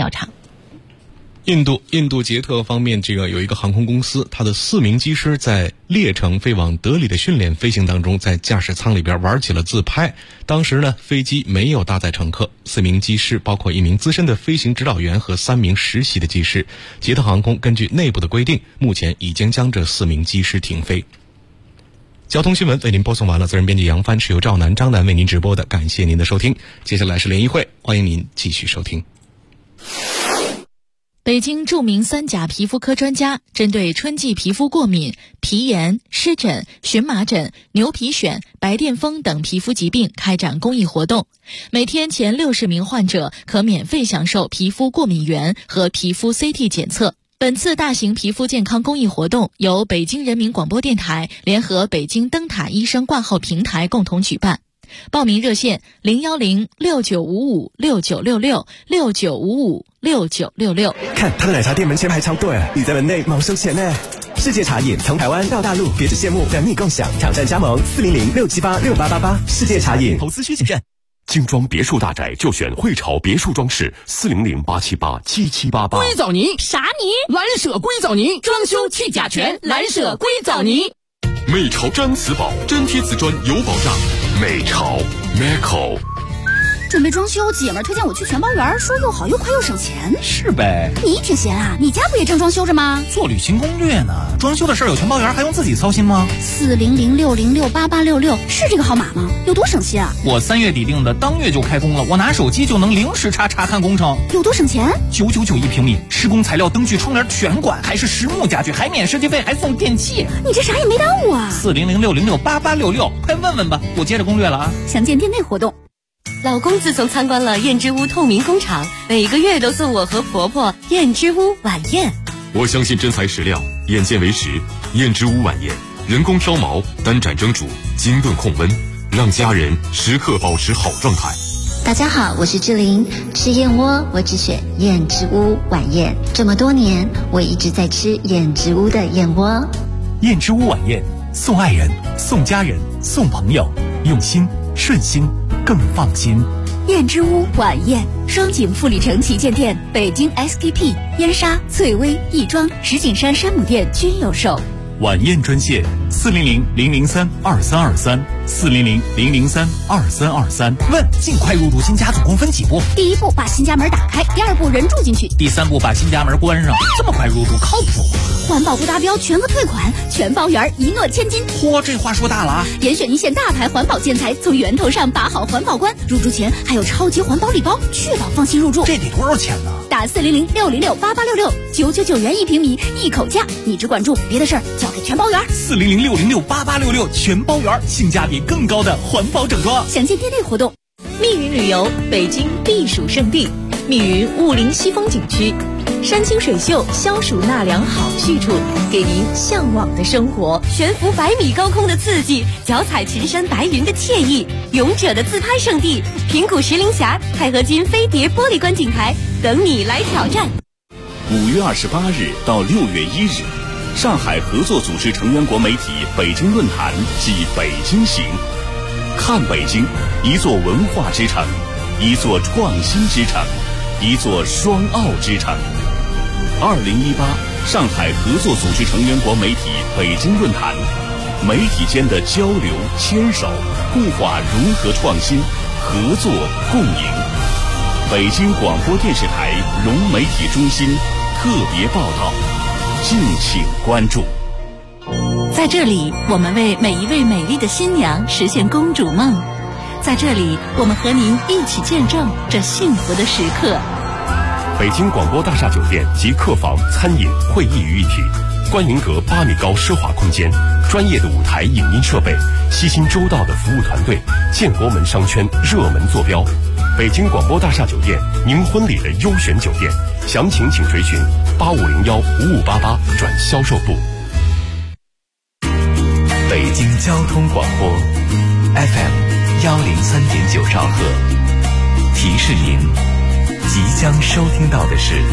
调查。 印度捷特方面，有一个航空公司，它的4名机师在列乘飞往德里的训练飞行当中，在驾驶舱里边玩起了自拍。当时呢，飞机没有搭载乘客，4名机师包括1名资深的飞行指导员和3名实习的机师。捷特航空根据内部的规定，目前已经将这4名机师停飞。交通新闻为您播送完了，责任编辑杨帆，是由赵楠、张楠为您直播的，感谢您的收听。接下来是联谊会，欢迎您继续收听。 北京著名3甲皮肤科专家针对春季皮肤过敏、皮炎、湿疹、荨麻疹、牛皮癣、白癜风等皮肤疾病开展公益活动，每天前60名患者可免费享受皮肤过敏原和皮肤 CT 检测。本次大型皮肤健康公益活动由北京人民广播电台联合北京灯塔医生挂号平台共同举办。报名热线010-6955-6966 看他的奶茶店门前排长队，你在门内毛收钱呢。世界茶饮从台湾到大陆，别只羡慕，等你共享，挑战加盟400-678-6888。世界茶饮，投资需谨慎。 精装别墅大宅就选汇潮别墅装饰，400-878-7788。 硅藻泥啥泥？蓝舍硅藻泥，装修去甲醛，蓝舍硅藻泥。 美潮毡瓷宝，粘贴瓷砖有保障。美潮 Meco。 准备装修，姐们儿推荐我去全包园，说又好又快又省钱。 是呗， 你挺闲啊，你家不也正装修着吗？ 做旅行攻略呢，装修的事儿有全包园还用自己操心吗 ？400-606-8866是这个号码吗？有多省心啊？ 我3月底定的，当月就开工了，我拿手机就能零时查看工程。 有多省钱 ？999一平米，施工材料、灯具、窗帘全管，还是实木家具，还免设计费，还送电器。 你这啥也没耽误啊 ！400-606-8866，快问问吧，我接着攻略了啊。 详见店内活动。 老公自从参观了燕之屋透明工厂，每个月都送我和婆婆燕之屋晚宴。 我相信真材实料，眼见为实。燕之屋晚宴，人工挑毛，单盏蒸煮，精炖控温，让家人时刻保持好状态。 大家好，我是志玲，吃燕窝我只选燕之屋晚宴。这么多年，我一直在吃燕之屋的燕窝。 燕之屋晚宴，送爱人，送家人，送朋友，用心顺心更放心。 燕之屋晚宴，双井富力城旗舰店、北京 SKP、燕莎、翠微、亦庄、石景山山姆店均有售。 晚宴专线400-003-2323 400-003-2323。问尽快入住新家总共分几步？ 第一步把新家门打开，第2步人住进去， 第3步把新家门关上。这么快入住靠谱吗？ 环保不达标全额退款，全包圆一诺千金。 嚯，这话说大了啊！ 严选一线大牌环保建材，从源头上把好环保关。入住前还有超级环保礼包，确保放心入住。 这得多少钱呢？ 打400-606-8866，999元1平米，一口价。你只管住，别的事儿交给全包圆。 400-606-8866，全包圆，性价比更高的环保整装。 详见店内活动。 密云旅游，北京避暑胜地。密云雾林西风景区，山清水秀，消暑纳凉好去处，给您向往的生活。 悬浮100米高空的刺激，脚踩池山白云的惬意，勇者的自拍圣地，平谷石林峡、钛合金飞碟玻璃观景台，等你来挑战。 5月28日到6月1日，上海合作组织成员国媒体北京论坛暨北京行，看北京，一座文化之城，一座创新之城，一座双奥之城。2018上海合作组织成员国媒体北京论坛，媒体间的交流、牵手、固化融合创新，合作共赢。北京广播电视台融媒体中心特别报道，敬请关注。 在这里，我们为每一位美丽的新娘实现公主梦。在这里，我们和您一起见证这幸福的时刻。 北京广播大厦酒店及客房、餐饮、会议于一体，观云阁8米高奢华空间，专业的舞台影音设备，悉心周到的服务团队，建国门商圈热门坐标。北京广播大厦酒店，您婚礼的优选酒店，详情请垂询8501-5588转销售部。 北京交通广播 FM103.9兆赫，提示您即将收听到的是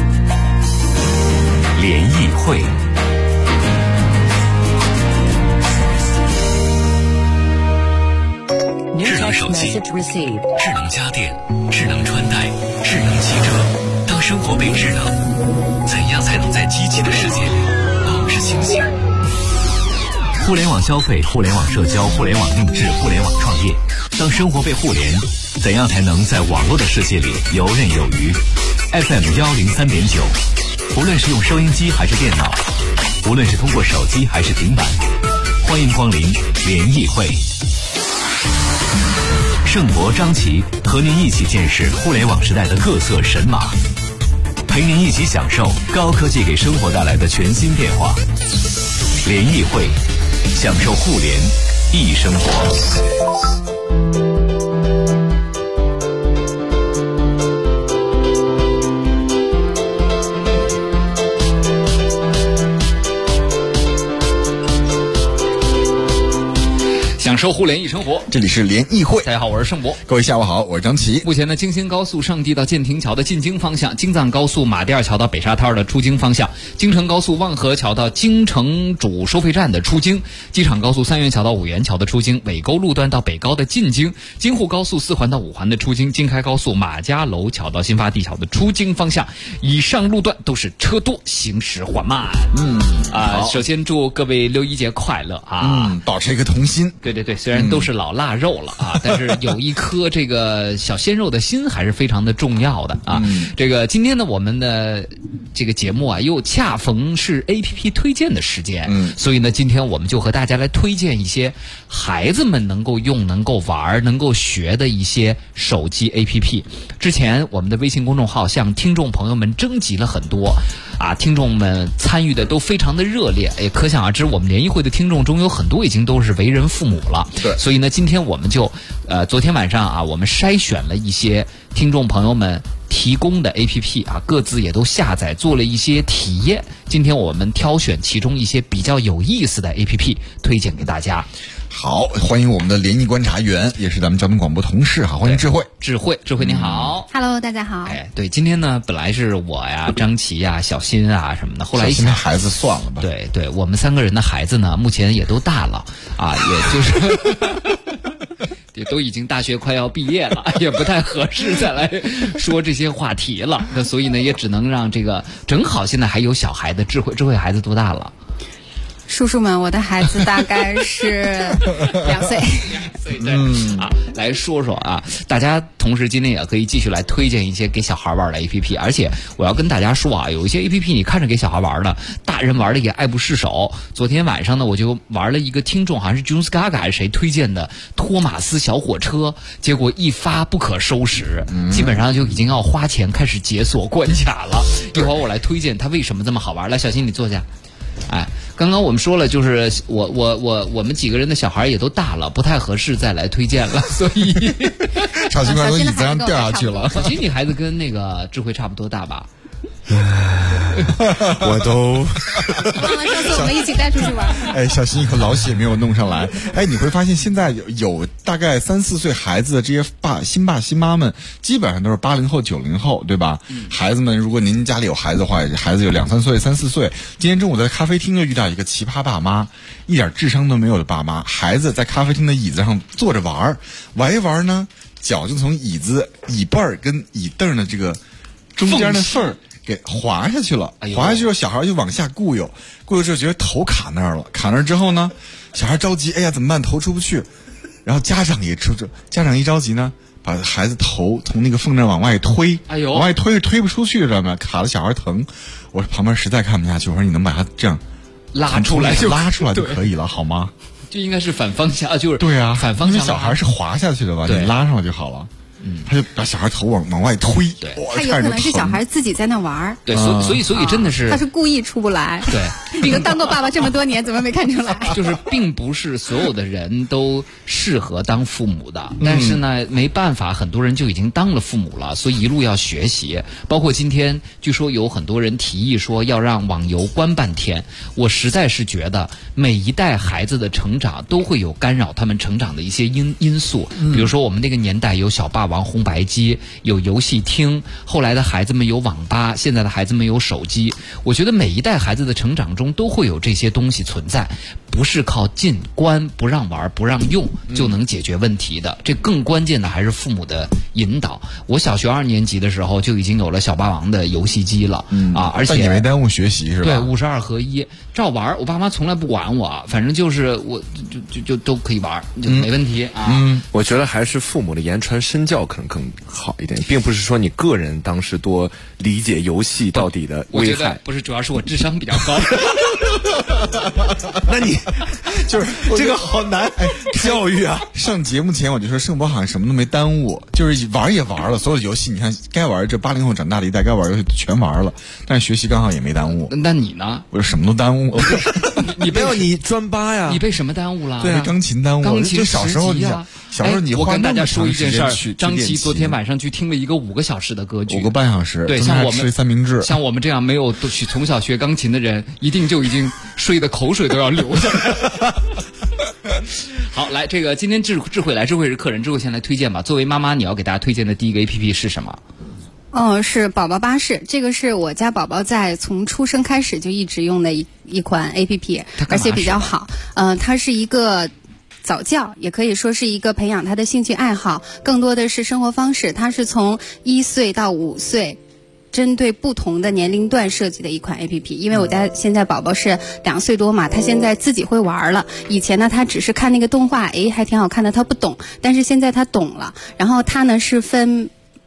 联谊会。 智能手机、智能家电、智能穿戴、智能汽车，当生活被智能，怎样才能在机器的世界里保持清醒？互联网消费、互联网社交、互联网定制、互联网创业，当生活被互联，怎样才能在网络的世界里游刃有余 ？FM 103.9，无论是用收音机还是电脑，无论是通过手机还是平板，欢迎光临联谊会。盛博、张琪和您一起见识互联网时代的各色神马，陪您一起享受高科技给生活带来的全新变化。联谊会，享受互联易生活。 享受互联易生活， 这里是联谊会。 大家好，我是盛博。 各位下午好，我是张琪。 目前呢，京新高速上地到建亭桥的进京方向，京藏高速马甸二桥到北沙滩的出京方向，京承高速望河桥到京承主收费站的出京，机场高速三元桥到五元桥的出京，尾沟路段到北高的进京，京沪高速四环到五环的出京，京开高速马家楼桥到新发地桥的出京方向。以上路段都是车多，行驶缓慢。首先祝各位六一节快乐啊！ 保持一个童心。 对，虽然都是老腊肉了啊，但是有一颗这个小鲜肉的心还是非常的重要的啊。这个今天呢，我们的这个节目啊，又恰逢是 APP 推荐的时间，所以呢，今天我们就和大家来推荐一些孩子们能够用、能够玩、能够学的一些手机 APP。之前我们的微信公众号向听众朋友们征集了很多啊，听众们参与的都非常的热烈，也可想而知，我们联谊会的听众中有很多已经都是为人父母了。 对， 所以呢，今天我们就昨天晚上啊，我们筛选了一些听众朋友们提供的 APP 啊，各自也都下载做了一些体验。今天我们挑选其中一些比较有意思的 APP 推荐给大家。 好，欢迎我们的联谊观察员，也是咱们交通广播同事哈，欢迎智慧。 智慧你好。 Hello， 大家好。 对，今天呢，本来是我呀、张琪呀、小新啊什么的，后来一想， 孩子算了吧。 对，我们三个人的孩子呢，目前也都大了啊，也就是。也都已经大学快要毕业了，也不太合适再来说这些话题了。那所以呢，也只能让这个正好现在还有小孩的智慧孩子多大了？ 叔叔们，我的孩子大概是2岁。 来说说啊，大家同时今天也可以继续来推荐一些给小孩玩的 APP， 而且我要跟大家说啊，有一些 APP 你看着给小孩玩的，大人玩的也爱不释手。昨天晚上呢，我就玩了一个听众好像是 Jones Gaga 还是谁推荐的托马斯小火车，结果一发不可收拾，基本上就已经要花钱开始解锁关卡了。一会儿我来推荐它为什么这么好玩。来，小新你坐下。刚刚我们说了，就是我们几个人的小孩也都大了，不太合适再来推荐了，所以小新快从椅子上掉下去了。 小新，你孩子跟那个智慧差不多大吧？ 我都忘了上次我们一起带出去玩。 小新一口老血没有弄上来。你会发现现在有大概3、4岁孩子的这些新爸新妈们，基本上都是80后、90后，对吧？孩子们，如果您家里有孩子的话，孩子有2、3岁、3、4岁。今天中午在咖啡厅就遇到一个奇葩爸妈，一点智商都没有的爸妈，孩子在咖啡厅的椅子上坐着玩一玩呢，脚就从椅背儿跟椅凳的这个中间的缝儿给滑下去了，滑下去之后，小孩就往下固有之后觉得头卡那儿了，卡那儿之后呢，小孩着急，哎呀怎么办？头出不去，然后家长一着急呢，把孩子头从那个缝那儿往外推，往外推不出去，知道吗？卡的小孩疼，我旁边实在看不下去，我说你能把他这样拉出来就可以了，好吗？ 就应该是反方向，就是对啊， 反方向， 因为小孩是滑下去的吧，你拉上了就好了。他就把小孩头往外推， 对， 他有可能是小孩自己在那玩， 对，所以真的是他是故意出不来， 对， 你都当过爸爸这么多年，怎么没看出来？ 就是并不是所有的人都适合当父母的，但是呢，没办法，很多人就已经当了父母了，所以一路要学习。包括今天，据说有很多人提议说要让网游关半天，我实在是觉得每一代孩子的成长都会有干扰他们成长的一些因素，比如说我们那个年代有小霸王红白机，有游戏厅，后来的孩子们有网吧，现在的孩子们有手机。我觉得每一代孩子的成长中都会有这些东西存在， 不是靠禁关不让玩不让用就能解决问题的，这更关键的还是父母的引导。我小学2年级的时候就已经有了小霸王的游戏机了，而且但也没耽误学习是吧？ 对，52合1，照玩。我爸妈从来不管我，反正就是我就都可以玩，就没问题啊。 我觉得还是父母的言传身教可能更好一点，并不是说你个人当时多理解游戏到底的危害。 我觉得不是，主要是我智商比较高。 那你就是这个好难教育啊！ 上节目前我就说盛博好像什么都没耽误，就是玩也玩了，所有的游戏你看该玩这80后长大的一代该玩游戏全玩了，但是学习刚好也没耽误。 那你呢？ 我就什么都耽误。 你没有你专8呀？ 你被什么耽误了？ 对啊，钢琴耽误。 钢琴就小时候你想，小时候你我跟大家说一件事儿，张琪昨天晚上去听了一个5个小时的歌剧 ，5个半小时。 对，像我们吃三明治， 像我们这样没有从小学钢琴的人，一定就已经睡的口水都要流下来了。好，来，这个今天智慧来，智慧是客人，智慧先来推荐吧。作为妈妈，你要给大家推荐的第一个 APP 是什么？ 是宝宝巴士，这个是我家宝宝在从出生开始就一直用的一款 APP， 而且比较好。它是一个早教，也可以说是一个培养他的兴趣爱好，更多的是生活方式。它是从1岁到5岁。针对不同的年龄段设计的一款 APP， 因为我家现在宝宝是2岁多嘛，他现在自己会玩了。以前呢，他只是看那个动画，还挺好看的，他不懂。但是现在他懂了。然后他呢是分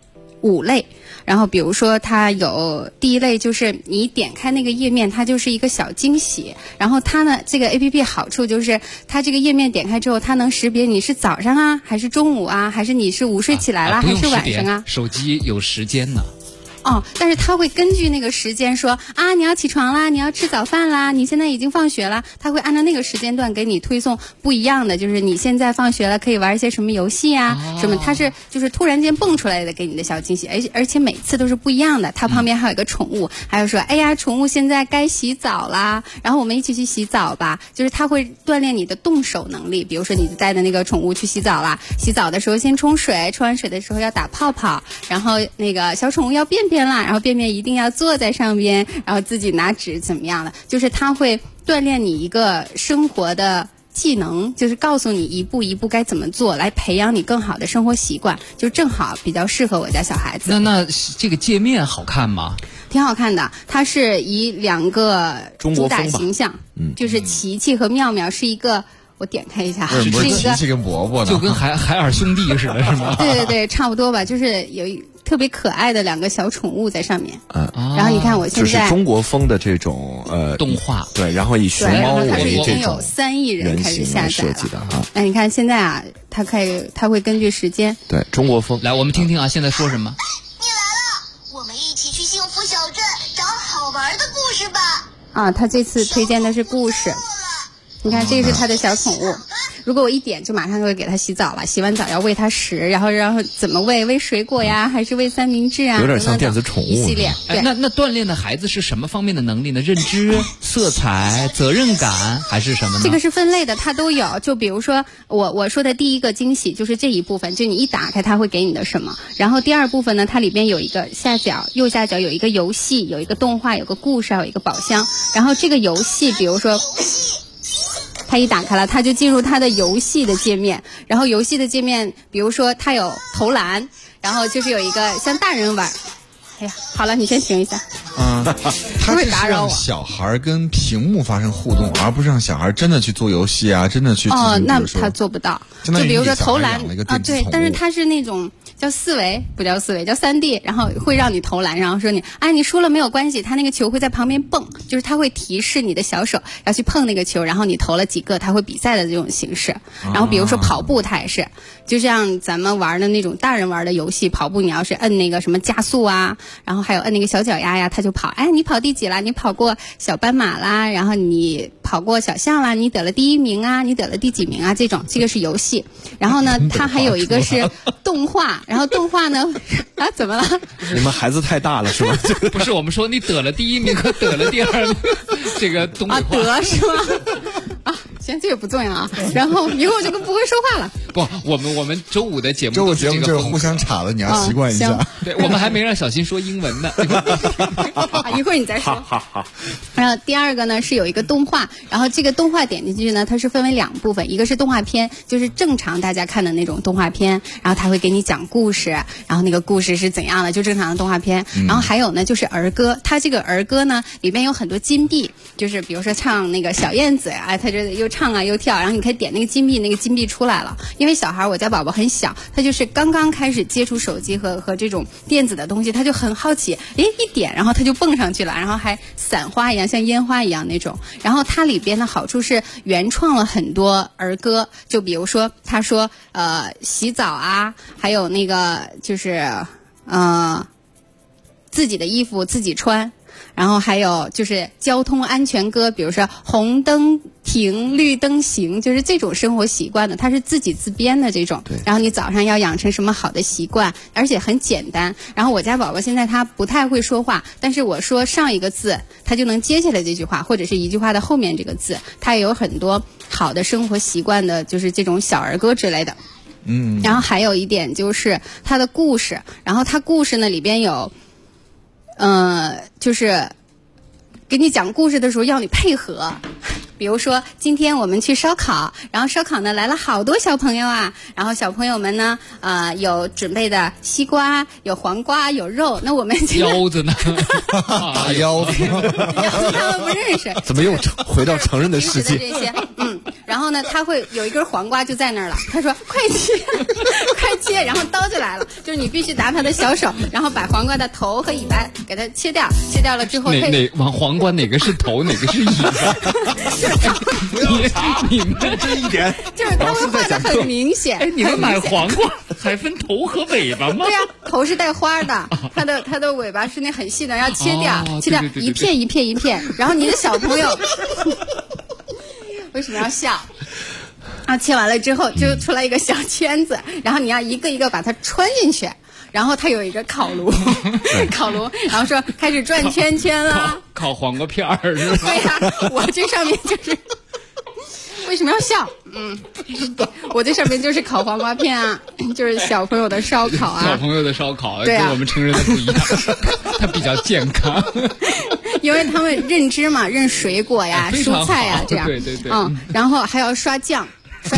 5类，然后比如说它有第一类，就是你点开那个页面，它就是一个小惊喜。然后它呢，这个 APP 好处就是它这个页面点开之后，它能识别你是早上啊，还是中午啊，还是你是午睡起来了，还是晚上啊？ 手机有时间呢。 但是他会根据那个时间说啊，你要起床啦，你要吃早饭啦，你现在已经放学了，他会按照那个时间段给你推送不一样的，就是你现在放学了可以玩一些什么游戏啊，什么，他是就是突然间蹦出来的给你的小惊喜，而且每次都是不一样的。他旁边还有一个宠物，还有说，哎呀，宠物现在该洗澡啦，然后我们一起去洗澡吧。就是他会锻炼你的动手能力，比如说你带的那个宠物去洗澡啦，洗澡的时候先冲水，冲完水的时候要打泡泡，然后那个小宠物要便便啦，然后便便一定要坐在上边，然后自己拿纸怎么样的，就是它会锻炼你一个生活的技能，就是告诉你一步一步该怎么做，来培养你更好的生活习惯，就正好比较适合我家小孩子。 那这个界面好看吗？ 挺好看的，它是以2个主打形象，就是琪琪和妙妙，是一个。我点开一下， 是一个琪琪跟伯伯， 就跟海尔兄弟似的，是吗？ 对，差不多吧，就是有特别可爱的2个小宠物在上面。然后你看我现在就是中国风的这种动画， 对，然后以熊猫为这种有3亿人开始下载了。 那你看现在啊，它会根据时间， 对，中国风。 来，我们听听啊，现在说什么？ 你来了，我们一起去幸福小镇找好玩的故事吧。 他这次推荐的是故事。你看，这个是他的小宠物。如果我一点，就马上就会给他洗澡了。洗完澡要喂他食，然后怎么喂水果呀，还是喂三明治啊？ 有点像电子宠物一系列。 那锻炼的孩子是什么方面的能力呢？认知、色彩、责任感，还是什么呢？ 这个是分类的，它都有。就比如说我说的第一个惊喜就是这一部分，就你一打开它会给你的什么。然后第2部分呢，它里边有一个右下角有一个游戏，有一个动画，有个故事，还有一个宝箱。然后这个游戏，比如说。它一打开了，它就进入它的游戏的界面。然后游戏的界面，比如说它有投篮，然后就是有一个像大人玩。哎呀，好了，你先停一下。 它是让小孩跟屏幕发生互动，而不是让小孩真的去做游戏啊，真的去。 那他做不到。就比如说投篮啊，对，但是它是那种叫4维，不叫4维，叫3D，然后会让你投篮，然后说你输了没有关系，他那个球会在旁边蹦，就是他会提示你的小手要去碰那个球，然后你投了几个，他会比赛的这种形式。然后比如说跑步，它也是，就像咱们玩的那种大人玩的游戏，跑步你要是摁那个什么加速啊，然后还有摁那个小脚丫呀，他就跑。你跑第几啦？你跑过小斑马啦，然后你跑过小象啦，你得了第1名啊，你得了第几名啊？这个是游戏。然后呢，它还有一个是动画，然后动画呢怎么了？ 你们孩子太大了是吧？ 不是，我们说你得了第1名和得了第2名，这个东北话得是吗？行，这个不重要啊。然后以后我就不会说话了。 不，我们周五的节目， 周五节目就是互相插的，你要习惯一下。 对，我们还没让小新说英文呢。 一会儿你再说。 好。 然后第二个呢是有一个动画，然后这个动画点进去呢，它是分为2部分，一个是动画片，就是正常大家看的那种动画片，然后他会给你讲故事，然后那个故事是怎样的，就正常的动画片。然后还有呢就是儿歌，它这个儿歌呢里边有很多金币，就是比如说唱那个小燕子啊，他这又唱啊又跳，然后你可以点那个金币，那个金币出来了。因为小孩，我家宝宝很小，他就是刚刚开始接触手机和这种电子的东西，他就很好奇，一点，然后他就蹦上去了，然后还散花一样，像烟花一样那种。然后它里边的好处是原创了很多儿歌，就比如说他说洗澡啊，还有那个就是自己的衣服自己穿。然后还有就是交通安全歌，比如说红灯停，绿灯行，就是这种生活习惯的，它是自己自编的这种。然后你早上要养成什么好的习惯，而且很简单。然后我家宝宝现在他不太会说话，但是我说上一个字，他就能接下来这句话，或者是一句话的后面这个字，他也有很多好的生活习惯的，就是这种小儿歌之类的。然后还有一点就是他的故事，然后他故事呢里边有。就是给你讲故事的时候要你配合，比如说今天我们去烧烤，然后烧烤呢来了好多小朋友啊，然后小朋友们呢有准备的西瓜，有黄瓜，有肉，那我们腰子呢？ 大腰子， 腰子他们不认识。 怎么又回到成人的世界？ 这些，然后呢，他会有一根黄瓜就在那儿了，他说快切，快切，然后刀就来了，就是你必须拿他的小手，然后把黄瓜的头和尾巴给它切掉，切掉了之后， 黄瓜哪个是头，哪个是尾巴？你们这一点， 就是他会画的很明显。 你们买黄瓜还分头和尾巴吗？ 对呀，头是带花的，它的尾巴是那很细的，要切掉，切掉一片一片一片，然后你的小朋友为什么要笑？然后切完了之后就出来一个小圈子，然后你要一个一个把它穿进去。然后它有一个烤炉，然后说开始转圈圈了， 烤黄瓜片儿是吧？ 对呀，我这上面就是为什么要笑？我这上面就是烤黄瓜片啊，就是小朋友的烧烤啊， 小朋友的烧烤， 对啊， 跟我们成人的不一样，它比较健康， 因为他们认知嘛，认水果呀、蔬菜呀这样， 对， 然后还要刷酱。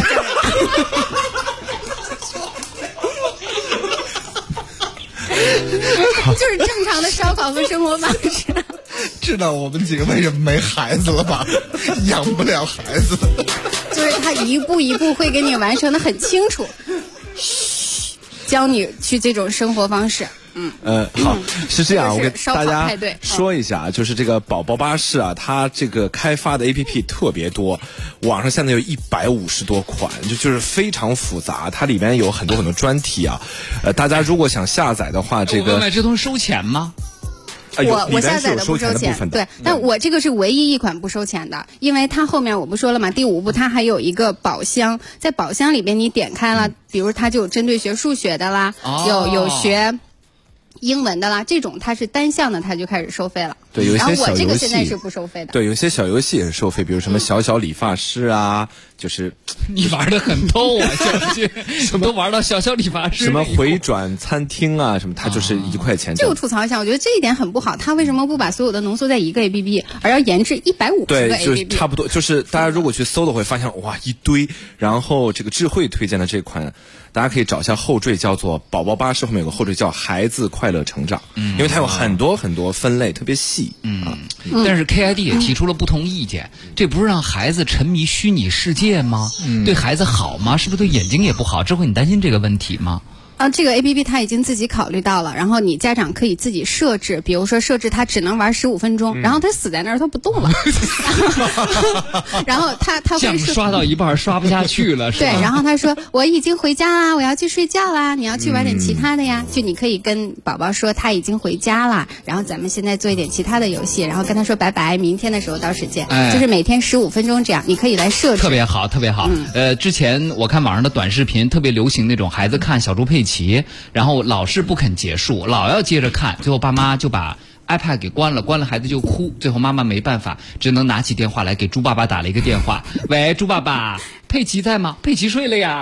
就是正常的烧烤和生活方式。 知道我们几个为什么没孩子了吧？养不了孩子。 就是他一步一步会给你完成的很清楚，教你去这种生活方式。 好，是这样，我给大家说一下，就是这个宝宝巴士啊，它这个开发的 APP 特别多，网上现在有150多款，就是非常复杂，它里面有很多专题啊。大家如果想下载的话，这个这东西收钱吗？ 我下载的不收钱，对，但我这个是唯一一款不收钱的，因为它后面我不说了嘛，第5步它还有一个宝箱，在宝箱里边你点开了，比如它就有针对学数学的啦，有学英文的啦，这种它是单项的，它就开始收费了。 对，有一些小游戏， 然后我这个现在是不收费的。 对，有些小游戏也是收费，比如什么小理发师啊，就是你玩的很透啊，小心什么都玩到小理发师， 什么回转餐厅啊，什么它就是1块钱。 就吐槽一下，我觉得这一点很不好，他为什么不把所有的浓缩在一个 APP， 而要研制150个 APP？ 对，就差不多，就是大家如果去搜的会发现哇一堆，然后这个智慧推荐的这款。大家可以找一下后缀，叫做宝宝巴士，后面有个后缀叫孩子快乐成长，因为它有很多分类，特别细。 但是 KID 也提出了不同意见，这不是让孩子沉迷虚拟世界吗？对孩子好吗？是不是对眼睛也不好？智慧，你担心这个问题吗？ 这个 APP 它已经自己考虑到了，然后你家长可以自己设置，比如说设置它只能玩15分钟，然后它死在那儿，它不动了，然后它会刷到一半刷不下去了，是吧？ 对，然后他说我已经回家啦，我要去睡觉啦，你要去玩点其他的呀，就你可以跟宝宝说他已经回家啦，然后咱们现在做一点其他的游戏，然后跟他说拜拜，明天的时候到时间，就是每天15分钟这样，你可以来设置， 特别好，特别好。之前我看网上的短视频特别流行那种孩子看小猪佩奇，然后老是不肯结束，老要接着看，最后爸妈就把 iPad 给关了，孩子就哭，最后妈妈没办法，只能拿起电话来给猪爸爸打了一个电话。喂，猪爸爸，佩奇在吗？佩奇睡了呀。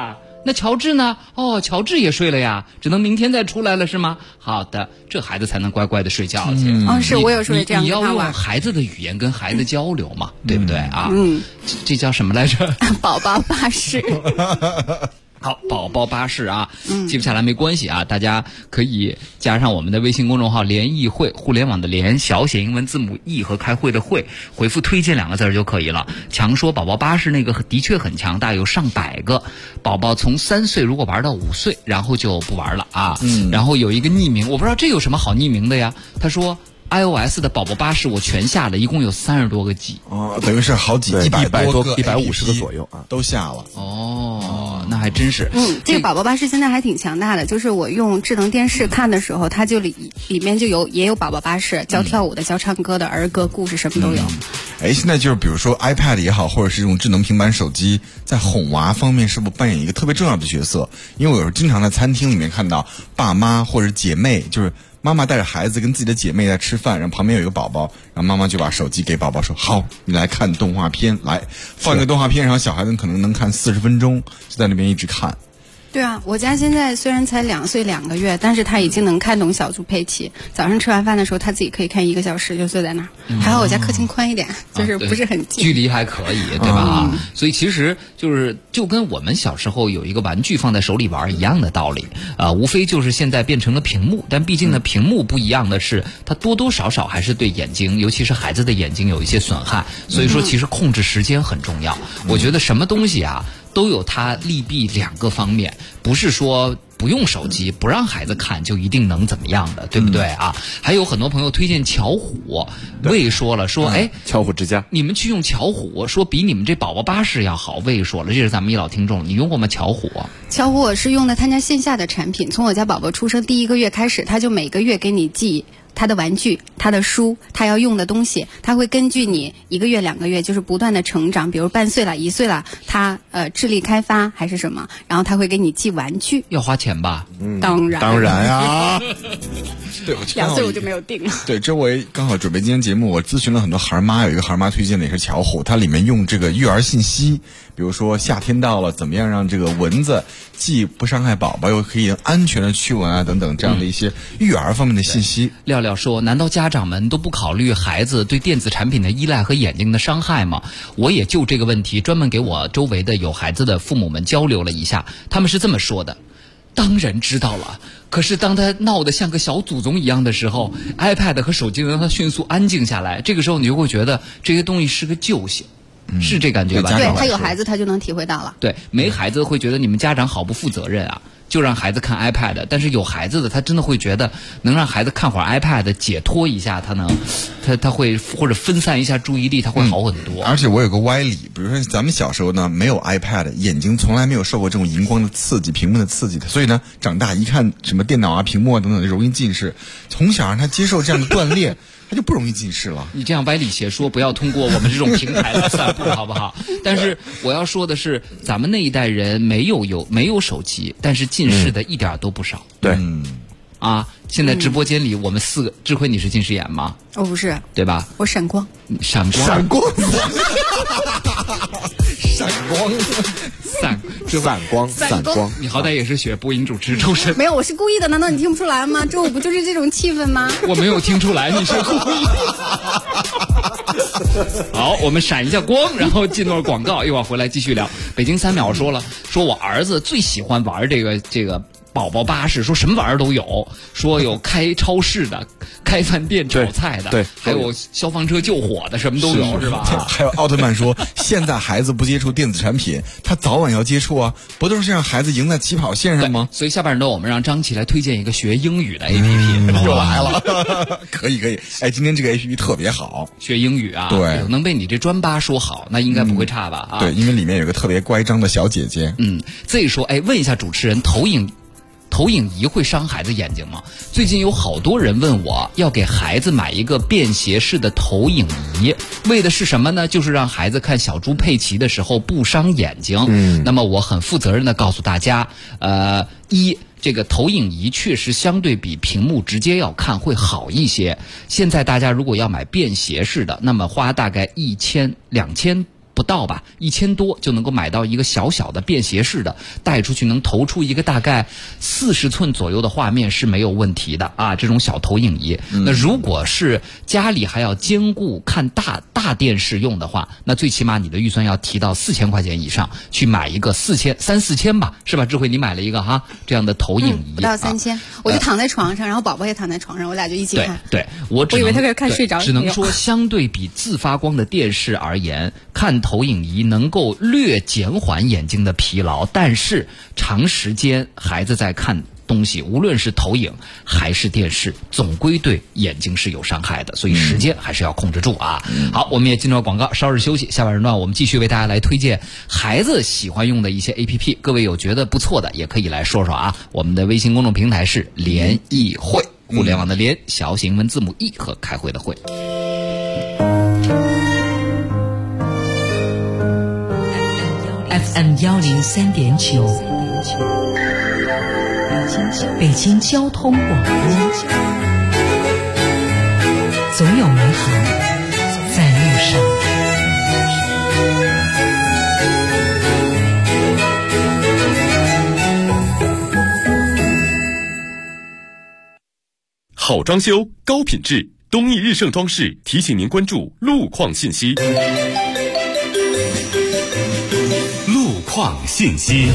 那乔治呢？哦，乔治也睡了呀，只能明天再出来了是吗？好的，这孩子才能乖乖的睡觉去。 是我有时候也这样跟他玩。 你要用孩子的语言跟孩子交流嘛，对不对啊？这叫什么来着？ 宝宝巴士。 好，宝宝巴士啊，记不下来没关系啊，大家可以加上我们的微信公众号联谊会，互联网的联，小写英文字母 E 和开会的会，回复推荐2个字就可以了。强说宝宝巴士那个的确很强大，有上百个宝宝，从3岁如果玩到5岁，然后就不玩了啊。然后有一个匿名，我不知道这有什么好匿名的呀，他说iOS 的宝宝巴士我全下了，一共有30多个 G。 等于是好几100多个 150个左右啊， 都下了。 那还真是。 这个宝宝巴士现在还挺强大的，就是我用智能电视看的时候，它就里面就也有宝宝巴士，教跳舞的、教唱歌的、儿歌、故事什么都有。 现在就是比如说 iPad 也好，或者是这种智能平板手机，在哄娃方面是不是扮演一个特别重要的角色？因为我有时候经常在餐厅里面看到爸妈或者姐妹，就是妈妈带着孩子跟自己的姐妹在吃饭，然后旁边有一个宝宝，然后妈妈就把手机给宝宝说：“好，你来看动画片，来放一个动画片，然后小孩子可能能看40分钟，就在那边一直看。” 对啊，我家现在虽然才2岁2个月，但是他已经能看懂小猪佩奇。早上吃完饭的时候，他自己可以看1个小时，就坐在那儿。还好我家客厅宽一点，就是不是很近， 距离还可以，对吧？所以其实就跟我们小时候有一个玩具放在手里玩一样的道理无非就是现在变成了屏幕，但毕竟呢，屏幕不一样的是，它多多少少还是对眼睛，尤其是孩子的眼睛有一些损害。所以说，其实控制时间很重要。我觉得什么东西啊，都有它利弊2个方面，不是说不用手机不让孩子看就一定能怎么样的，对不对啊？还有很多朋友推荐巧虎，魏说了说巧虎之家， 你们去用巧虎，说比你们这宝宝巴士要好。魏说了，这是咱们一老听众，你用过吗？巧虎巧虎我是用的他家线下的产品，从我家宝宝出生第1个月开始，他就每个月给你寄他的玩具、他的书、他要用的东西，他会根据你1个月、2个月，就是不断的成长，比如半岁了、1岁了，他智力开发还是什么，然后他会给你寄玩具。 要花钱吧？ 当然啊。对 ，2岁我就没有定了。 对，周围刚好准备今天节目，我咨询了很多孩妈，有一个孩妈推荐的也是巧虎，它里面用这个育儿信息，比如说夏天到了，怎么样让这个蚊子既不伤害宝宝，又可以安全的驱蚊啊等等这样的一些育儿方面的信息。 廖廖说，难道家长们都不考虑孩子对电子产品的依赖和眼睛的伤害吗？我也就这个问题专门给我周围的有孩子的父母们交流了一下，他们是这么说的：当然知道了，可是当他闹得像个小祖宗一样的时候， iPad 和手机能让他迅速安静下来，这个时候你就会觉得这些东西是个救星。是这感觉吧？ 对，他有孩子他就能体会到了。 对，没孩子会觉得你们家长好不负责任啊，就让孩子看 iPad。但是有孩子的他真的会觉得能让孩子看会儿 iPad 解脱一下，他会或者分散一下注意力，他会好很多。 而且我有个歪理，比如说咱们小时候呢没有 iPad， 眼睛从来没有受过这种荧光的刺激、屏幕的刺激的，所以呢长大一看什么电脑啊、屏幕啊等等就容易近视。从小让他接受这样的锻炼。他就不容易近视了。 你这样歪理邪说，不要通过我们这种平台来散布，好不好？但是我要说的是，咱们那一代人没有手机，但是近视的一点都不少。 对， 现在直播间里我们4个，智慧你是近视眼吗？ 我不是， 对吧？ 我闪光， 闪光， 闪光， 散光。 你好歹也是学播音主持出身。 没有，我是故意的，难道你听不出来吗？周五不就是这种气氛吗？ 我没有听出来你是故意的。好，我们闪一下光，然后进段广告，一会儿回来继续聊。北京3秒说了，说我儿子最喜欢玩这个宝宝巴士，说什么玩意儿都有，说有开超市的、开饭店炒菜的， 对， 还有消防车救火的，什么都有，是吧？ 还有奥特曼说，现在孩子不接触电子产品，他早晚要接触啊，不都是让孩子赢在起跑线上吗？ 所以下半段我们让张琪来推荐一个学英语的 APP， 又来了，可以。今天这个 APP 特别好， 学英语啊， 对， 能被你这专八说好，那应该不会差吧？ 对，因为里面有个特别乖张的小姐姐。 Z 说，问一下主持人，投影仪会伤孩子眼睛吗？最近有好多人问我要给孩子买一个便携式的投影仪，为的是什么呢？就是让孩子看小猪佩奇的时候不伤眼睛。那么我很负责任的告诉大家，这个投影仪确实相对比屏幕直接要看会好一些。现在大家如果要买便携式的，那么花大概1000、2000 不到吧，1000多就能够买到一个小小的便携式的，带出去能投出一个大概40寸左右的画面是没有问题的啊。这种小投影仪，那如果是家里还要兼顾看大电视用的话，那最起码你的预算要提到4000块钱以上，去买一个3、4千吧，是吧？智慧，你买了一个哈这样的投影仪， 不到3000，我就躺在床上，然后宝宝也躺在床上，我俩就一起看。 对，我以为他是看睡着了， 只能说相对比自发光的电视而言，看投影仪能够略减缓眼睛的疲劳，但是长时间孩子在看东西，无论是投影还是电视，总归对眼睛是有伤害的，所以时间还是要控制住啊。好，我们也进入广告，稍事休息，下半时段我们继续为大家来推荐孩子喜欢用的一些 APP， 各位有觉得不错的也可以来说说啊。我们的微信公众平台是联谊会，互联网的联，小型文字母 E 和开会的会。 FM 103.9，北京交通广播，总有美好在路上。 好装修，高品质，东义日盛装饰提醒您关注路况信息。路况信息。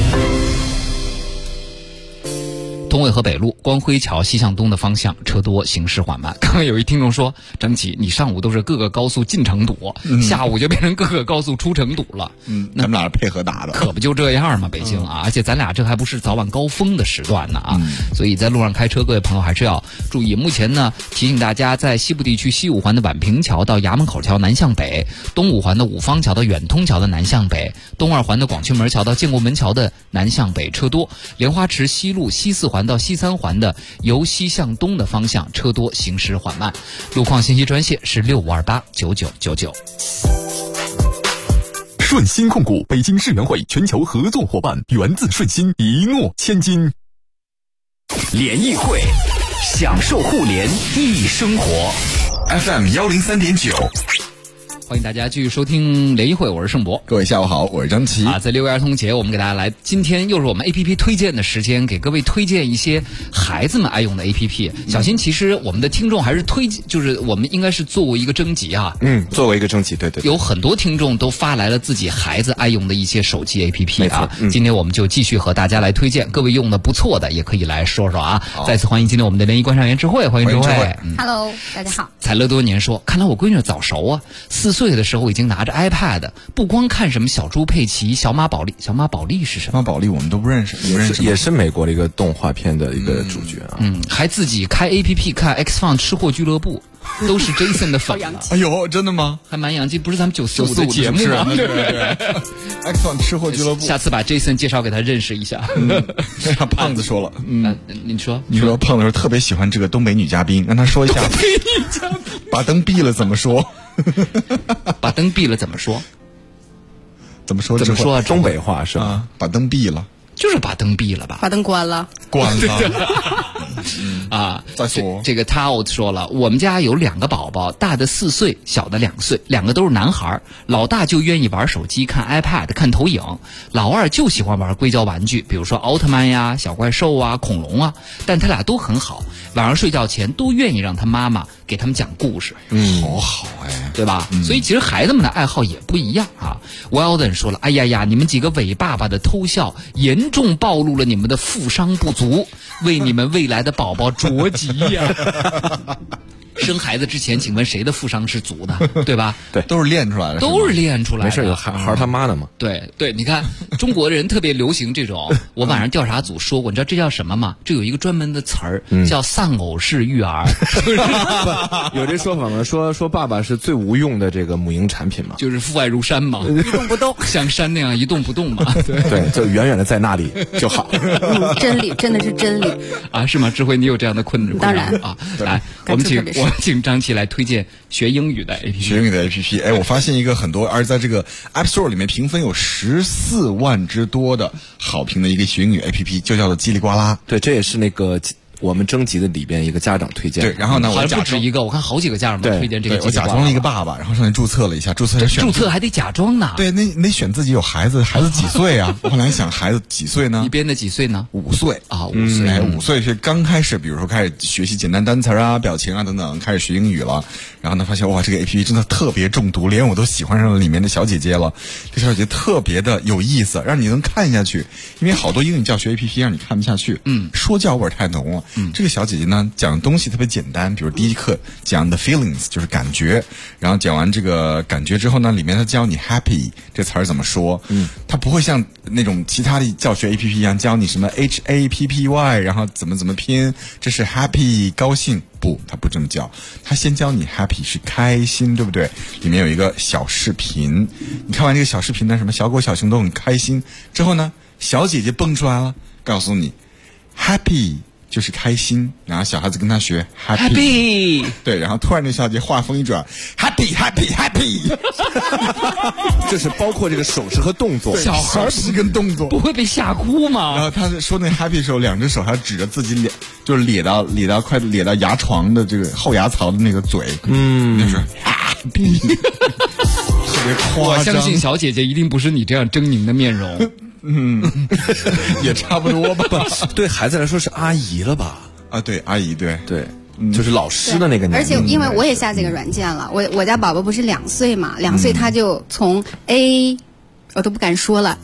东渭河北路光辉桥西向东的方向车多，行驶缓慢。刚刚有一听众说，张琪，你上午都是各个高速进城堵，下午就变成各个高速出城堵了。 咱们俩是配合打的， 可不就这样吗？北京啊，而且咱俩这还不是早晚高峰的时段呢啊，所以在路上开车，各位朋友还是要注意。目前呢，提醒大家，在西部地区西五环的宛平桥到衙门口桥南向北，东五环的五方桥到远通桥的南向北，东二环的广渠门桥到建国门桥的南向北车多，莲花池西路西四环到西三环的由西向东的方向车多，行驶缓慢。路况信息专线是65289999。 顺鑫控股北京世园会全球合作伙伴，源自顺鑫，一诺千金。 联谊会，享受互联易生活。FM 103.9。 欢迎大家继续收听联谊会，我是盛博。 各位下午好，我是张琪。 在6月儿童节，我们给大家来，今天又是我们 APP 推荐的时间，给各位推荐一些孩子们爱用的 APP。小新，其实我们的听众还是就是我们应该是做过一个征集啊。 做过一个征集，对。 有很多听众都发来了自己孩子爱用的一些手机 APP 啊。今天我们就继续和大家来推荐，各位用的不错的也可以来说说啊。再次欢迎今天我们的联谊观察员智慧，欢迎智慧。 Hello， 大家好。 彩乐多年说，看来我闺女早熟啊，4岁的时候已经拿着 iPad， 不光看什么小猪佩奇、小马宝莉。小马宝莉是什么？ 小马宝莉我们都不认识， 也是美国的一个动画片的一个主角啊。 还自己开 APP 看 X Fun 吃货俱乐部，都是 Jason 的粉。 哎呦，真的吗？ 还蛮洋气，不是咱们945的节目吗？ 对。X Fun 吃货俱乐部， 下次把 Jason 介绍给他认识一下。 让胖子说了， 你说胖子说特别喜欢这个东北女嘉宾，让他说一下。 东北女嘉宾， 把灯闭了怎么说？ 把灯闭了怎么说？ 怎么说啊？东北话是吧？ 把灯闭了， 就是把灯闭了吧？ 把灯关了。 啊， 再说这个他说了，我们家有2个宝宝，大的4岁，小的2岁，2个都是男孩。老大就愿意玩手机、看 iPad、看投影，老二就喜欢玩硅胶玩具，比如说奥特曼呀、小怪兽啊、恐龙啊。但他俩都很好，晚上睡觉前都愿意让他妈妈给他们讲故事。 好好哎， 对吧？所以其实孩子们的爱好也不一样啊。Weldon 说了，哎呀，你们几个伪爸爸的偷笑，严重暴露了你们的富商不足，为你们未来的宝宝着急呀。生孩子之前，请问谁的富商是足的，对吧？ 对， 都是练出来的， 都是练出来的。 没事，有孩他妈的嘛。 对，你看中国人特别流行这种。我晚上调查组说过，你知道这叫什么吗？这有一个专门的词儿，叫丧偶式育儿。 有这说法吗？说爸爸是最无用的这个母婴产品嘛， 就是父爱如山嘛， 一动不动， 像山那样一动不动嘛。 对，就远远的在那里就好。 真理，真的是真理啊？是吗？智慧，你有这样的困扰？ 当然啊。来，我们请张琪来推荐学英语的 APP。 学英语的 APP， 哎，我发现一个很多，而在这个 App Store 里面评分有14万之多的好评的一个学英语 APP， 就叫做叽里呱啦。 对，这也是那个我们征集的里边一个家长推荐。 对，然后呢， 好像不止一个，我看好几个家长都推荐这个。 我假装了一个爸爸，然后上去注册了一下，注册还得假装呢。 对，那选自己有孩子几岁啊？我后来想，孩子几岁呢？ 你编的几岁呢 ？5岁啊，5岁。 5岁是刚开始，比如说开始学习简单单词啊、表情啊等等，开始学英语了。然后呢，发现哇，这个 APP 真的特别中毒，连我都喜欢上了里面的小姐姐了。这小姐姐特别的有意思，让你能看下去。因为好多英语教学 APP 让你看不下去，说教味太浓了。这个小姐姐呢，讲的东西特别简单，比如第一课讲的 feelings 就是感觉，然后讲完这个感觉之后呢，里面她教你 happy 这词儿怎么说。她不会像那种其他的教学 APP 一样教你什么 HAPPY， 然后怎么拼，这是 happy 高兴。不，他不这么教，他先教你 happy 是开心，对不对？里面有一个小视频，你看完这个小视频呢，什么小狗小熊都很开心，之后呢，小姐姐蹦出来了，告诉你 happy 就是开心，然后小孩子跟他学 happy， 对，然后突然这小姐话锋一转 happy， 这是包括这个手势和动作， 小孩是跟动作不会被吓哭吗？ 然后他说那 happy 的时候，2只手还指着自己脸，就是咧到快咧到牙床的这个后牙槽的那个嘴，就是 happy， 特别夸张。 我相信小姐姐一定不是你这样狰狞的面容。 也差不多吧。 对孩子来说是阿姨了吧？ 啊，对，阿姨，对， 就是老师的那个年龄。 而且因为我也下这个软件了，我家宝宝不是2岁嘛，2岁他就从 A， 我都不敢说了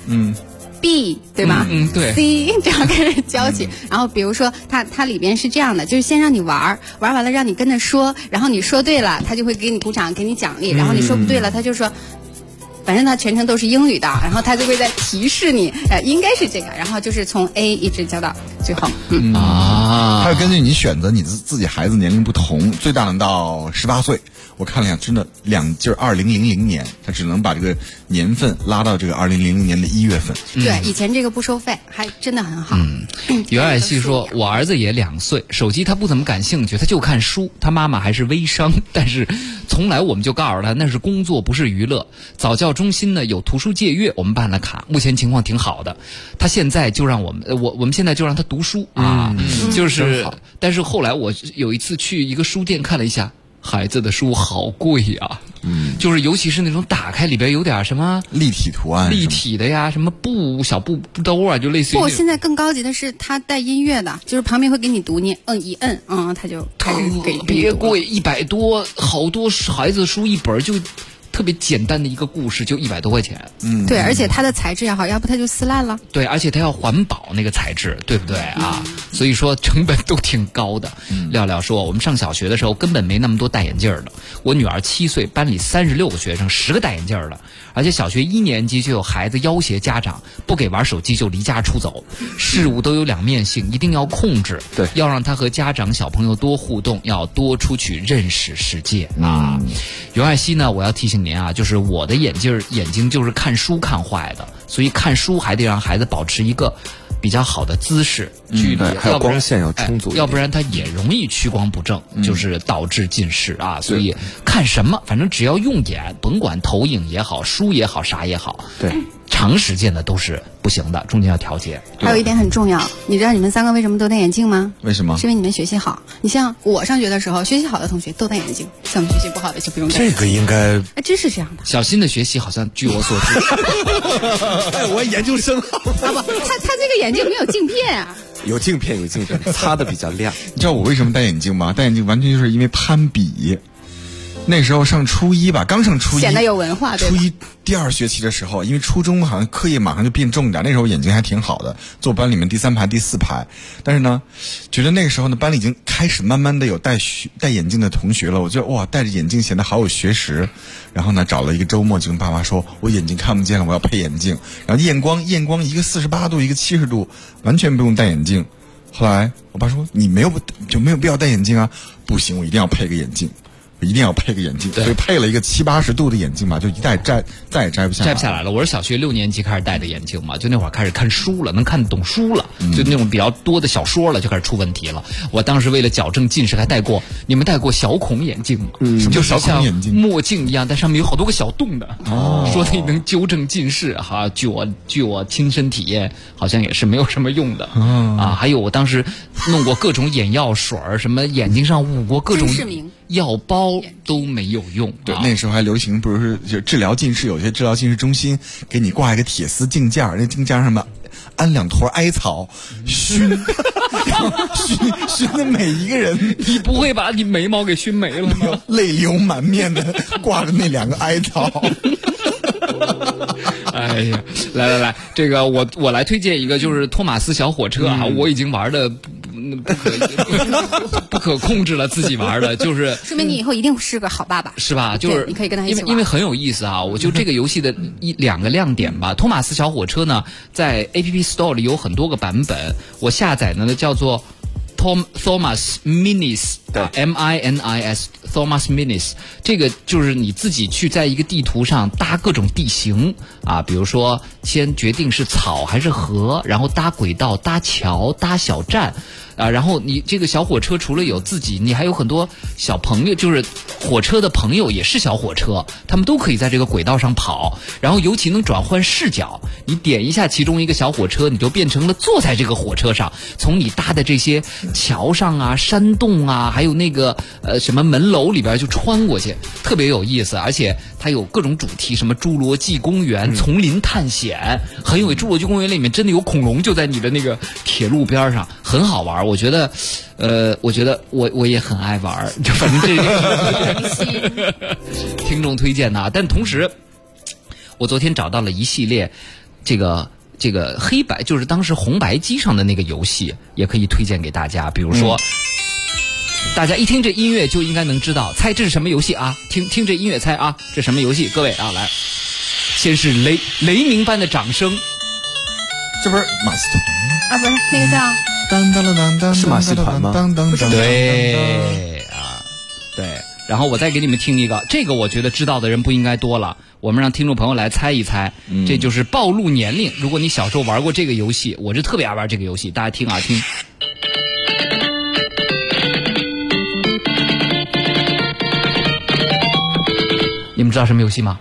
，B 对吧？ 对 ，C 这样开始教起。然后比如说它里边是这样的，就是先让你玩完了让你跟着说，然后你说对了，他就会给你鼓掌，给你奖励；然后你说不对了，他就说。反正他全程都是英语的，然后他就会在提示你，应该是这个，然后就是从 A 一直教到最后。 他会根据你选择你自己孩子年龄不同，最大能到18岁。我看了一下，真的就是2000年，他只能把这个年份拉到这个2000年的1月份。 对，以前这个不收费，还真的很好。 有爱细说，我儿子也2岁，手机他不怎么感兴趣，他就看书。他妈妈还是微商，但是从来我们就告诉他那是工作，不是娱乐。早教中心呢有图书借阅，我们办了卡，目前情况挺好的。他现在就让我们现在就让他读书啊，但是后来我有一次去一个书店看了一下。孩子的书好贵呀，就是尤其是那种打开里边有点什么立体图案、 立体的呀，什么小布兜啊，就类似于。 不，现在更高级的是它带音乐的，就是旁边会给你读，你一摁，他就开始给别贵，100多，好多孩子书一本就。特别简单的一个故事就100多块钱， 对，而且它的材质也好，要不它就撕烂了。 对，而且它要环保那个材质，对不对啊？所以说成本都挺高的。廖廖说，我们上小学的时候根本没那么多戴眼镜的。我女儿7岁，班里36个学生，10个戴眼镜的，而且小学1年级就有孩子要挟家长不给玩手机就离家出走。事物都有两面性，一定要控制， 对， 要让他和家长、小朋友多互动，要多出去认识世界啊。尤爱希呢，我要提醒您啊，就是我的眼睛就是看书看坏的，所以看书还得让孩子保持一个比较好的姿势，距离， 还有光线要充足， 要不然他也容易屈光不正，就是导致近视啊。所以看什么，反正只要用眼，甭管投影也好，书也好，啥也好， 对， 长时间的都是不行的，中间要调节。 还有一点很重要，你知道你们3个为什么都戴眼镜吗？ 为什么？ 是因为你们学习好。你像我上学的时候，学习好的同学都戴眼镜，像我们学习不好的就不用戴眼镜。 这个应该， 真是这样的。 小新的学习好像据我所知， 我研究生他这个眼镜没有镜片啊。 有镜片，擦的比较亮。 你知道我为什么戴眼镜吗？戴眼镜完全就是因为攀比。那时候上初1吧，刚上初1， 显得有文化。 初1第2学期的时候，因为初中好像课业马上就变重点，那时候眼睛还挺好的，坐班里面第3排、第4排。但是呢，觉得那个时候呢，班里已经开始慢慢的有戴眼镜的同学了。我觉得哇，戴着眼镜显得好有学识。然后呢，找了一个周末就跟爸妈说，我眼睛看不见了，我要配眼镜。然后验光一个48度，一个70度，完全不用戴眼镜。后来我爸说，你没有必要戴眼镜啊。不行，我一定要配个眼镜。 一定要配个眼镜，所以配了一个70-80度的眼镜嘛，就一戴再也摘不下来了。 我是小学6年级开始戴的眼镜嘛，就那会儿开始看书了，能看懂书了，就那种比较多的小说了，就开始出问题了。我当时为了矫正近视，还戴过，你们戴过小孔眼镜吗？就是像墨镜一样，但上面有好多个小洞的。说那能纠正近视哈，据我亲身体验，好像也是没有什么用的。还有我当时弄过各种眼药水，什么眼睛上捂过各种药包都没有用。 对，那时候还流行，不是就治疗近视，有些治疗近视中心给你挂一个铁丝镜架，那镜架上面安2坨艾草，熏的每一个人。 你不会把你眉毛给熏没了吗？ 泪流满面的挂着那2个艾草。 哎呀，来，这个我来推荐一个，就是托马斯小火车啊，我已经玩的不可控制了，自己玩的，就是说明你以后一定是个好爸爸， 是吧？就是你可以跟他一起玩， 因为很有意思啊。我就这个游戏的2个亮点吧。托马斯小火车呢，在 App Store 里有很多个版本，我下载呢叫做Thomas Minis MINIS Thomas Minis， 这个就是你自己去在一个地图上搭各种地形啊，比如说先决定是草还是河，然后搭轨道、搭桥、搭小站啊，然后你这个小火车除了有自己，你还有很多小朋友，就是火车的朋友也是小火车，他们都可以在这个轨道上跑，然后尤其能转换视角，你点一下其中一个小火车，你就变成了坐在这个火车上，从你搭的这些桥上啊、山洞啊，还有那个什么门楼里边就穿过去，特别有意思。而且它有各种主题，什么侏罗纪公园、丛林探险，很有侏罗纪公园里面真的有恐龙，就在你的那个铁路边上，很好玩。我觉得我也很爱玩，就反正这个听众推荐呐。但同时，我昨天找到了一系列这个黑白，就是当时红白机上的那个游戏，也可以推荐给大家。比如说，大家一听这音乐就应该能知道，猜这是什么游戏啊？听这音乐猜啊，这什么游戏？各位啊，来，先是雷鸣般的掌声， 这不是马戏团吗？ 啊，不是那个叫。 是马戏团吗？ 对啊，对。然后我再给你们听一个，这个我觉得知道的人不应该多了，我们让听众朋友来猜一猜，这就是暴露年龄。如果你小时候玩过这个游戏，我是特别爱玩这个游戏，大家听啊听。你们知道什么游戏吗？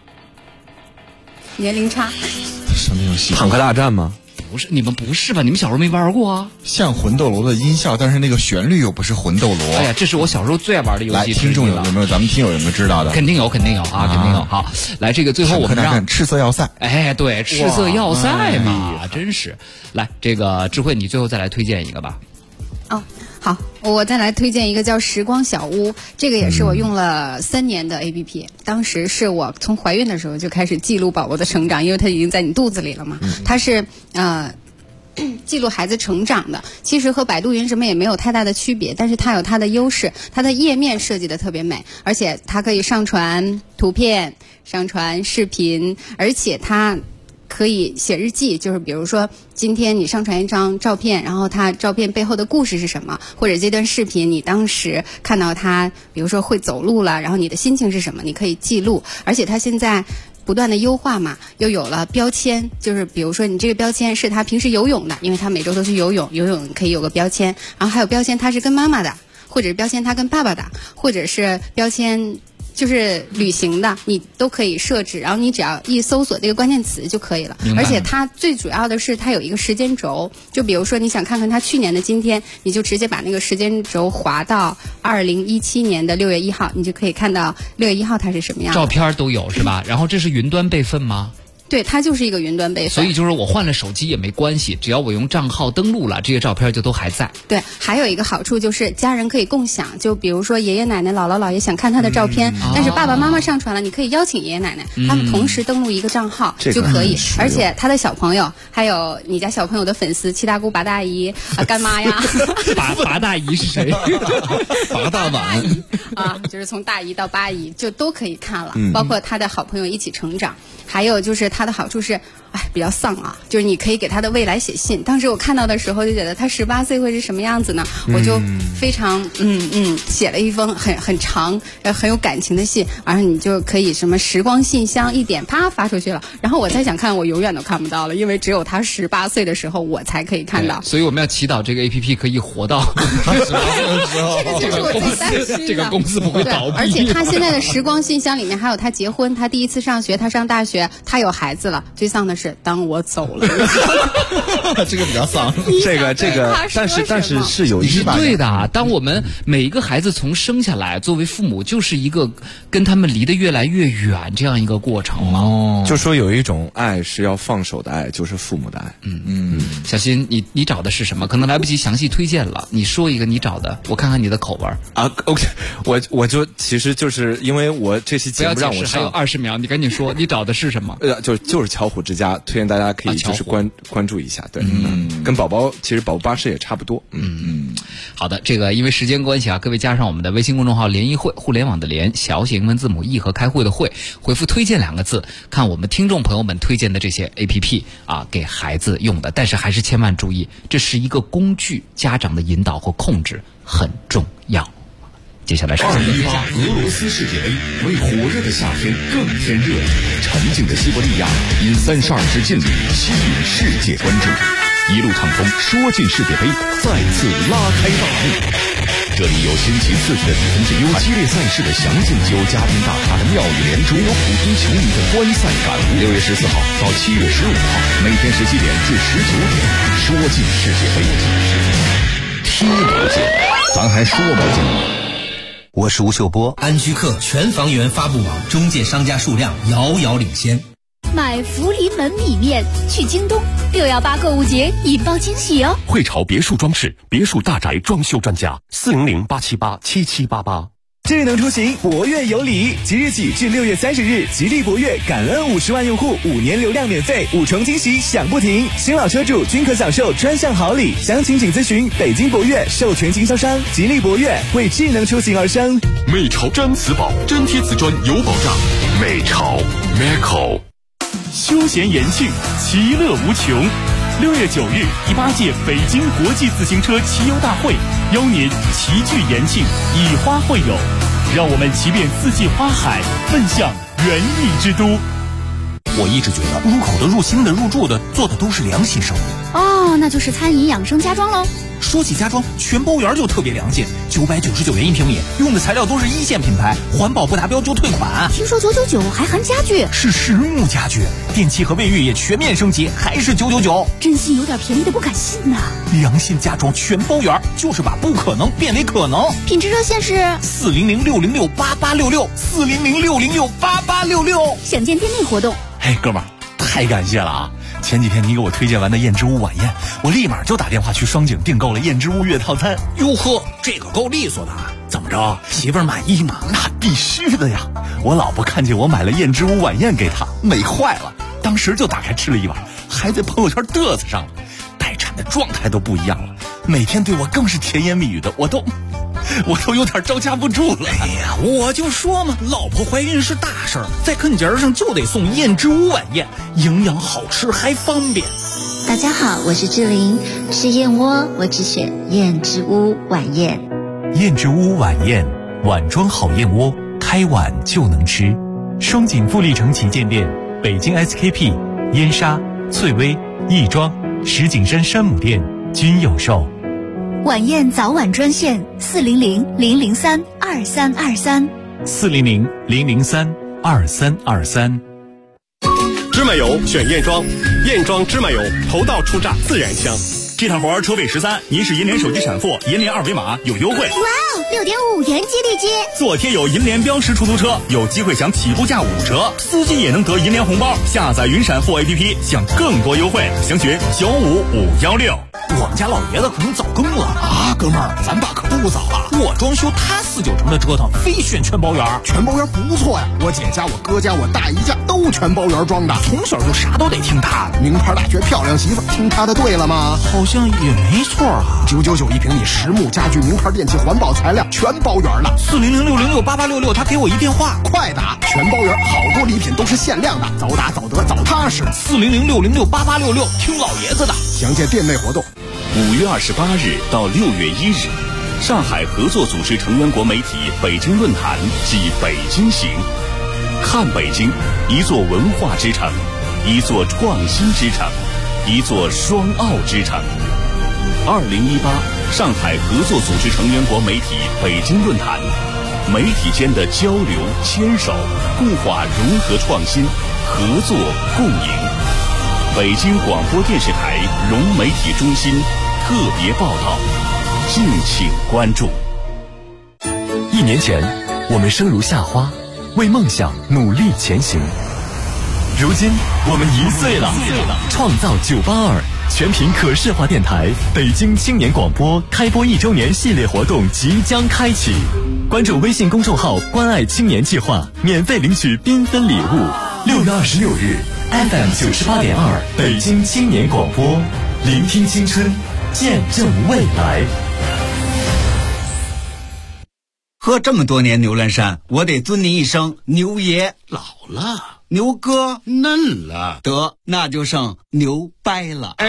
年龄差。 什么游戏？ 坦克大战吗？ 不是，你们不是吧？你们小时候没玩过啊？ 像魂斗罗的音效，但是那个旋律又不是魂斗罗。 哎呀，这是我小时候最爱玩的游戏。 来，听众有没有？咱们听友有没有知道的？ 肯定有啊，肯定有。好，来，这个最后我们让赤色要塞。 哎，对，赤色要塞嘛，真是。来，这个智慧，你最后再来推荐一个吧。 哦，好，我再来推荐一个叫时光小屋，这个也是我用了3年的 APP，当时是我从怀孕的时候就开始记录宝宝的成长，因为它已经在你肚子里了嘛，它是记录孩子成长的，其实和百度云什么也没有太大的区别，但是它有它的优势，它的页面设计的特别美，而且它可以上传图片、上传视频，而且它可以写日记，就是比如说今天你上传一张照片，然后它照片背后的故事是什么，或者这段视频你当时看到它比如说会走路了，然后你的心情是什么，你可以记录，而且它现在不断的优化嘛，又有了标签，就是比如说你这个标签是他平时游泳的，因为他每周都去游泳可以有个标签，然后还有标签他是跟妈妈的，或者是标签他跟爸爸的，或者是标签就是旅行的，你都可以设置，然后你只要一搜索这个关键词就可以了。而且它最主要的是它有一个时间轴，就比如说你想看看它去年的今天，你就直接把那个时间轴滑到2017年的6月1号，你就可以看到6月1号它是什么样的。 照片都有是吧？然后这是云端备份吗？ 对，它就是一个云端备份， 所以就是我换了手机也没关系，只要我用账号登录了，这些照片就都还在。 对，还有一个好处就是家人可以共享，就比如说爷爷奶奶、姥姥姥爷想看他的照片，但是爸爸妈妈上传了，你可以邀请爷爷奶奶，他们同时登录一个账号就可以，而且他的小朋友，还有你家小朋友的粉丝，七大姑八大姨干妈呀。 八大姨是谁？ 八大碗啊，就是从大姨到八姨就都可以看了，包括他的好朋友一起成长。还有就是它的好处是比较丧啊，就是你可以给他的未来写信。当时我看到的时候就觉得他18岁会是什么样子呢？我就非常写了一封很长很有感情的信，然后你就可以什么时光信箱一点啪发出去了。然后我再想看，我永远都看不到了，因为只有他18岁的时候我才可以看到。 所以我们要祈祷这个 APP 可以活到18岁的时候， 这个就是我最担心的。 这个公司不会倒闭。 而且他现在的时光信箱里面还有他结婚，他第一次上学，他上大学，他有孩子了。最丧的是当我走了， 这个比较丧。 这个，但是是有是对的。当我们每一个孩子从生下来，作为父母就是一个跟他们离得越来越远这样一个过程了。 就说有一种爱是要放手的爱，就是父母的爱。 小新，你找的是什么？可能来不及详细推荐了，你说一个你找的，我看看你的口味啊。OK， 我就其实就是因为我这期节目让我还有20秒，你赶紧说你找的是什么？ 就是巧虎之家，推荐大家可以就是关注一下。对，跟宝宝其实宝宝巴士也差不多。 好的，这个因为时间关系啊，各位加上我们的微信公众号联谊会，互联网的联，小写英文字母 E 和开会的会，回复推荐2个字，看我们听众朋友们推荐的这些 APP 啊，给孩子用的。但是还是千万注意，这是一个工具，家长的引导和控制很重要。接下来是2018 俄罗斯世界杯，为火热的夏天更添热力。沉静的西伯利亚因32支劲旅吸引世界关注，一路畅通，说进世界杯再次拉开大幕。这里有星期4的比分之优，激烈赛事的详尽，有嘉宾大咖的妙语连珠，有普通球迷的观赛感悟。6月14号到7月15号，每天17点至19点，说进世界杯，听不见，咱还说不见。 我是吴秀波，安居客全房源发布网中介商家数量遥遥领先。 买福临门米面去京东，618购物节引爆惊喜哦！ 汇潮别墅装饰，别墅大宅装修专家，400-878-7788。 智能出行，博越有礼，即日起至6月30日，吉利博越感恩50万用户5年流量免费，5重惊喜享不停，新老车主均可享受专项好礼。详情请咨询北京博越授权经销商吉利博越，为智能出行而生。 美潮粘瓷宝，粘贴瓷砖有保障。美潮 Meco。 休闲延续，其乐无穷。6月9日，第8届北京国际自行车骑游大会邀您齐聚延庆，以花会友，让我们骑遍四季花海，奔向园艺之都。 我一直觉得入口的、入心的、入住的做的都是良心生意。 哦，那就是餐饮养生家装喽。 说起家装，全包园就特别良心，999元1平米，用的材料都是1线品牌，环保不达标就退款。 听说999还含家具， 是实木家具，电器和卫浴也全面升级，还是999。 真心有点便宜的不敢信呐。 良心家装全包园，就是把不可能变为可能。 品质热线是 400-606-8866，400-606-8866。 想见店内活动。 嘿，哥们儿，太感谢了啊！前几天你给我推荐完的燕之屋晚宴，我立马就打电话去双井订购了燕之屋月套餐。哟呵，这个够利索的啊！怎么着，媳妇儿满意吗？那必须的呀！我老婆看见我买了燕之屋晚宴给她，美坏了，当时就打开吃了一碗，还在朋友圈嘚瑟上了，待产的状态都不一样了，每天对我更是甜言蜜语的，我都有点招架不住了。哎呀，我就说嘛，老婆怀孕是大事儿，在啃节上就得送燕之屋晚宴，营养好吃还方便。 大家好，我是志玲，吃燕窝我只选燕之屋晚宴。 燕之屋晚宴，碗装好燕窝，开碗就能吃。双井富力城旗舰店，北京 SKP、燕莎、翠微、亦庄、石景山山姆店均有售。 晚宴早晚专线400-003-2323。 400-003-2323。 芝麻油选燕庄，燕庄芝麻油，头道出榨自然香。 这趟活车位13，您是银联手机闪付，银联2维码有优惠。 哇哦，6.5元激励金！ 做贴有银联标识出租车，有机会享起步价5折，司机也能得银联红包。下载云闪付 APP， 享更多优惠。详询95516。 我们家老爷子可能早更了啊，哥们儿，咱爸可不早了。我装修，他4-9成的折腾，非选全包园。 全包园不错呀，我姐家、我哥家、我大姨家都全包园装的， 从小就啥都得听他的。 名牌大学漂亮媳妇，听他的对了吗？ 好像也没错啊。 999一平米，实木家具、名牌电器、环保材料全包园了。 400-606-8866，他给我一电话， 快打全包圆，好多礼品都是限量的，早打早得早踏实。 400-606-8866，听老爷子的。 详见店内活动。 5月28日到6月1日，上海合作组织成员国媒体北京论坛暨北京行，看北京，一座文化之城，一座创新之城，一座双奥之城。2018上海合作组织成员国媒体北京论坛，媒体间的交流牵手，固化融合创新，合作共赢。北京广播电视台融媒体中心特别报道，敬请关注。 1年前，我们生如夏花，为梦想努力前行。如今，我们1岁了，创造982全频可视化电台北京青年广播开播1周年系列活动即将开启，关注微信公众号“关爱青年计划”，免费领取缤纷礼物。6月26日 ，FM 98.2北京青年广播，聆听青春，见证未来。 喝这么多年牛栏山，我得尊您一声牛爷。 老了， 牛哥嫩了， 得那就剩牛掰了。